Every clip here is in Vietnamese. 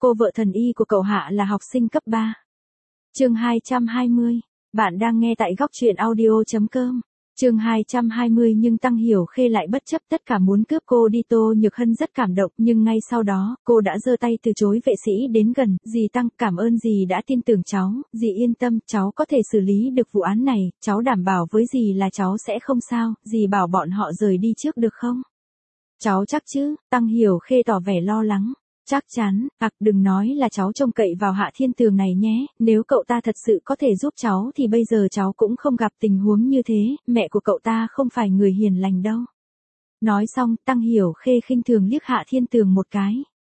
cô vợ thần y của cậu Hạ là học sinh cấp 3. Chương 220. Bạn đang nghe tại góc truyện audio.com. Chương 220 nhưng Tăng Hiểu Khê lại bất chấp tất cả muốn cướp cô đi. Tô Nhược Hân rất cảm động nhưng ngay sau đó, cô đã giơ tay từ chối vệ sĩ đến gần. Dì Tăng, cảm ơn dì đã tin tưởng cháu, dì yên tâm, cháu có thể xử lý được vụ án này, cháu đảm bảo với dì là cháu sẽ không sao, dì bảo bọn họ rời đi trước được không? Cháu chắc chứ? Tăng Hiểu Khê tỏ vẻ lo lắng. Chắc chắn, đừng nói là cháu trông cậy vào Hạ Thiên Tường này nhé, nếu cậu ta thật sự có thể giúp cháu thì bây giờ cháu cũng không gặp tình huống như thế, mẹ của cậu ta không phải người hiền lành đâu. Nói xong, Tăng Hiểu Khê khinh thường liếc Hạ Thiên Tường một cái.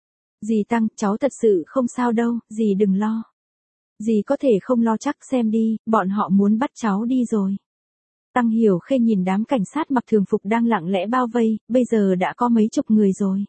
Dì Tăng, cháu thật sự không sao đâu, dì đừng lo. Dì có thể không lo chắc xem đi, bọn họ muốn bắt cháu đi rồi. Tăng Hiểu Khê nhìn đám cảnh sát mặc thường phục đang lặng lẽ bao vây, bây giờ đã có mấy chục người rồi.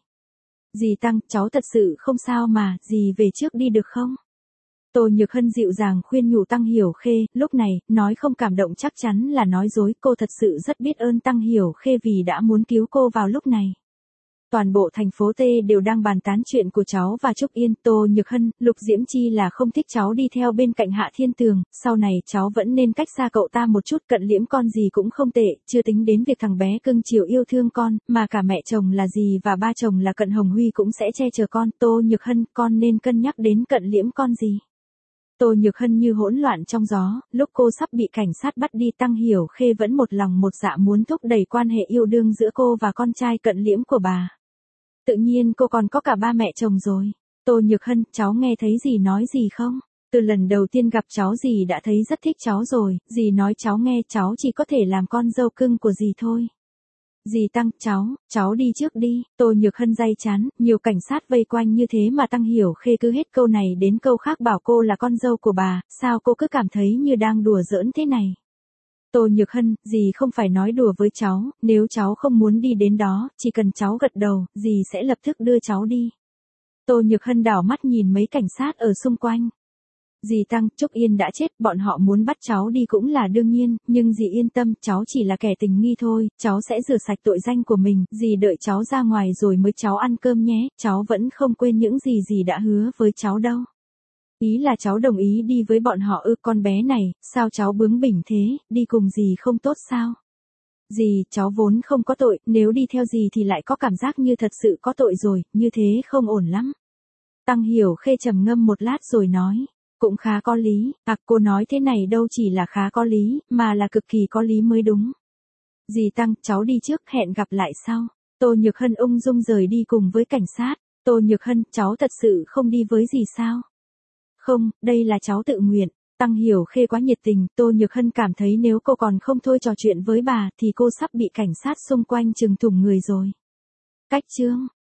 Dì Tăng, cháu thật sự không sao mà, dì về trước đi được không? Tô Nhược Hân dịu dàng khuyên nhủ Tăng Hiểu Khê, lúc này, nói không cảm động chắc chắn là nói dối, cô thật sự rất biết ơn Tăng Hiểu Khê vì đã muốn cứu cô vào lúc này. Toàn bộ thành phố T đều đang bàn tán chuyện của cháu và Trúc Yên. Tô Nhược Hân, Lục Diễm Chi là không thích cháu đi theo bên cạnh Hạ Thiên Tường, sau này cháu vẫn nên cách xa cậu ta một chút, cận liễm con gì cũng không tệ, chưa tính đến việc thằng bé cưng chiều yêu thương con, mà cả mẹ chồng là dì và ba chồng là Cận Hồng Huy cũng sẽ che chở con. Tô Nhược Hân, con nên cân nhắc đến cận liễm con gì. Tô Nhược Hân như hỗn loạn trong gió, lúc cô sắp bị cảnh sát bắt đi, Tăng Hiểu Khê vẫn một lòng một dạ muốn thúc đẩy quan hệ yêu đương giữa cô và con trai cận liễm của bà. Tự nhiên cô còn có cả ba mẹ chồng rồi. Tô Nhược Hân, cháu nghe thấy dì nói gì không? Từ lần đầu tiên gặp cháu dì đã thấy rất thích cháu rồi, dì nói cháu nghe, cháu chỉ có thể làm con dâu cưng của dì thôi. Dì Tăng, cháu đi trước đi. Tô Nhược Hân day chán, nhiều cảnh sát vây quanh như thế mà Tăng Hiểu Khê cứ hết câu này đến câu khác bảo cô là con dâu của bà, sao cô cứ cảm thấy như đang đùa giỡn thế này? Tô Nhược Hân, dì không phải nói đùa với cháu, nếu cháu không muốn đi đến đó, chỉ cần cháu gật đầu, dì sẽ lập tức đưa cháu đi. Tô Nhược Hân đảo mắt nhìn mấy cảnh sát ở xung quanh. Dì Tăng, Trúc Yên đã chết, bọn họ muốn bắt cháu đi cũng là đương nhiên, nhưng dì yên tâm, cháu chỉ là kẻ tình nghi thôi, cháu sẽ rửa sạch tội danh của mình, dì đợi cháu ra ngoài rồi mới cháu ăn cơm nhé, cháu vẫn không quên những gì dì đã hứa với cháu đâu. Ý là cháu đồng ý đi với bọn họ con bé này, sao cháu bướng bỉnh thế, đi cùng dì không tốt sao? Dì, cháu vốn không có tội, nếu đi theo dì thì lại có cảm giác như thật sự có tội rồi, như thế không ổn lắm. Tăng Hiểu Khê trầm ngâm một lát rồi nói, cũng khá có lý, cô nói thế này đâu chỉ là khá có lý, mà là cực kỳ có lý mới đúng. Dì Tăng, cháu đi trước, hẹn gặp lại sau. Tô Nhược Hân ung dung rời đi cùng với cảnh sát. Tô Nhược Hân, cháu thật sự không đi với dì sao? Không, đây là cháu tự nguyện. Tăng Hiểu Khê quá nhiệt tình, Tô Nhược Hân cảm thấy nếu cô còn không thôi trò chuyện với bà thì cô sắp bị cảnh sát xung quanh trừng thủng người rồi. Cách chương